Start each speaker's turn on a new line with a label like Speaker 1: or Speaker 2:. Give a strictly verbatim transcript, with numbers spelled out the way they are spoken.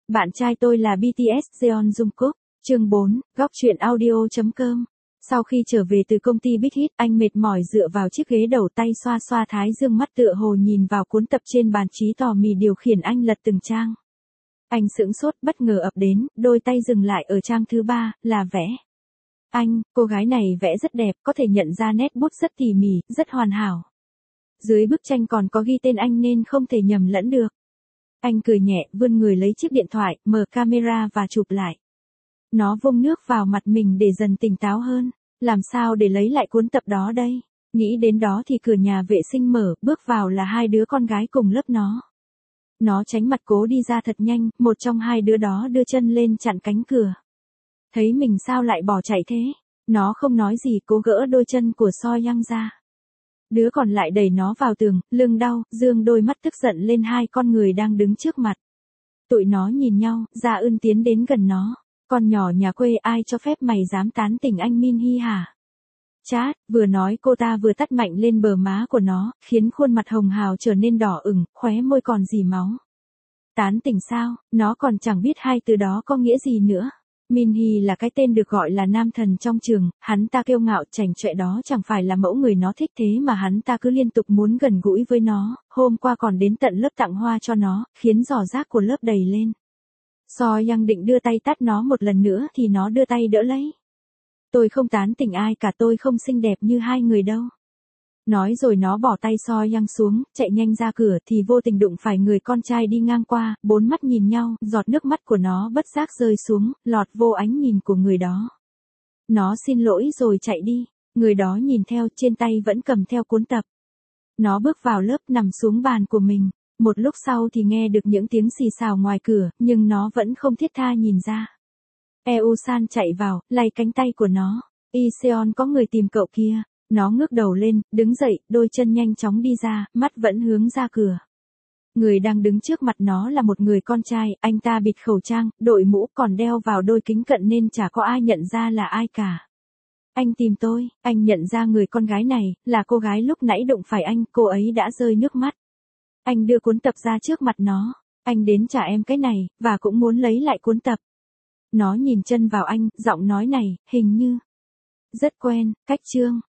Speaker 1: Bạn trai tôi là bê tê ét Jeon Jungkook. Chương bốn, góc truyện audio chấm com. Sau khi trở về từ công ty Big Hit, anh mệt mỏi dựa vào chiếc ghế đầu tay xoa xoa thái dương, mắt tựa hồ nhìn vào cuốn tập trên bàn, trí tò mì điều khiển anh lật từng trang. Anh sững sốt, bất ngờ ập đến, đôi tay dừng lại ở trang thứ ba, là vẽ. Anh, cô gái này vẽ rất đẹp, có thể nhận ra nét bút rất tỉ mỉ, rất hoàn hảo. Dưới bức tranh còn có ghi tên anh nên không thể nhầm lẫn được. Anh cười nhẹ, vươn người lấy chiếc điện thoại, mở camera và chụp lại. Nó vung nước vào mặt mình để dần tỉnh táo hơn. Làm sao để lấy lại cuốn tập đó đây? Nghĩ đến đó thì cửa nhà vệ sinh mở, bước vào là hai đứa con gái cùng lớp nó. Nó tránh mặt cố đi ra thật nhanh, một trong hai đứa đó đưa chân lên chặn cánh cửa. Thấy mình sao lại bỏ chạy thế? Nó không nói gì, cố gỡ đôi chân của So Young ra. Đứa còn lại đẩy nó vào tường, lưng đau, dương đôi mắt tức giận lên hai con người đang đứng trước mặt. Tụi nó nhìn nhau, Gia Ưn tiến đến gần nó. Con nhỏ nhà quê, ai cho phép mày dám tán tỉnh anh Min Hee hả? Chát, vừa nói cô ta vừa tát mạnh lên bờ má của nó, khiến khuôn mặt hồng hào trở nên đỏ ửng, khóe môi còn rỉ máu. Tán tỉnh sao? Nó còn chẳng biết hai từ đó có nghĩa gì nữa. Min Hee là cái tên được gọi là nam thần trong trường, hắn ta kiêu ngạo chảnh chọe, đó chẳng phải là mẫu người nó thích, thế mà hắn ta cứ liên tục muốn gần gũi với nó, hôm qua còn đến tận lớp tặng hoa cho nó, khiến giỏ rác của lớp đầy lên. So Young định đưa tay tát nó một lần nữa thì nó đưa tay đỡ lấy. Tôi không tán tỉnh ai cả, tôi không xinh đẹp như hai người đâu. Nói rồi nó bỏ tay So Young xuống, chạy nhanh ra cửa thì vô tình đụng phải người con trai đi ngang qua, bốn mắt nhìn nhau, giọt nước mắt của nó bất giác rơi xuống, lọt vô ánh nhìn của người đó. Nó xin lỗi rồi chạy đi, người đó nhìn theo, trên tay vẫn cầm theo cuốn tập. Nó bước vào lớp, nằm xuống bàn của mình. Một lúc sau thì nghe được những tiếng xì xào ngoài cửa, nhưng nó vẫn không thiết tha nhìn ra. Eo-san chạy vào, lay cánh tay của nó. Iseon, có người tìm cậu kia. Nó ngước đầu lên, đứng dậy, đôi chân nhanh chóng đi ra, mắt vẫn hướng ra cửa. Người đang đứng trước mặt nó là một người con trai, anh ta bịt khẩu trang, đội mũ, còn đeo vào đôi kính cận nên chả có ai nhận ra là ai cả. Anh tìm tôi, anh nhận ra người con gái này, là cô gái lúc nãy đụng phải anh, cô ấy đã rơi nước mắt. Anh đưa cuốn tập ra trước mặt nó. Anh đến trả em cái này, và cũng muốn lấy lại cuốn tập. Nó nhìn chân vào anh, giọng nói này, hình như rất quen, cách chương.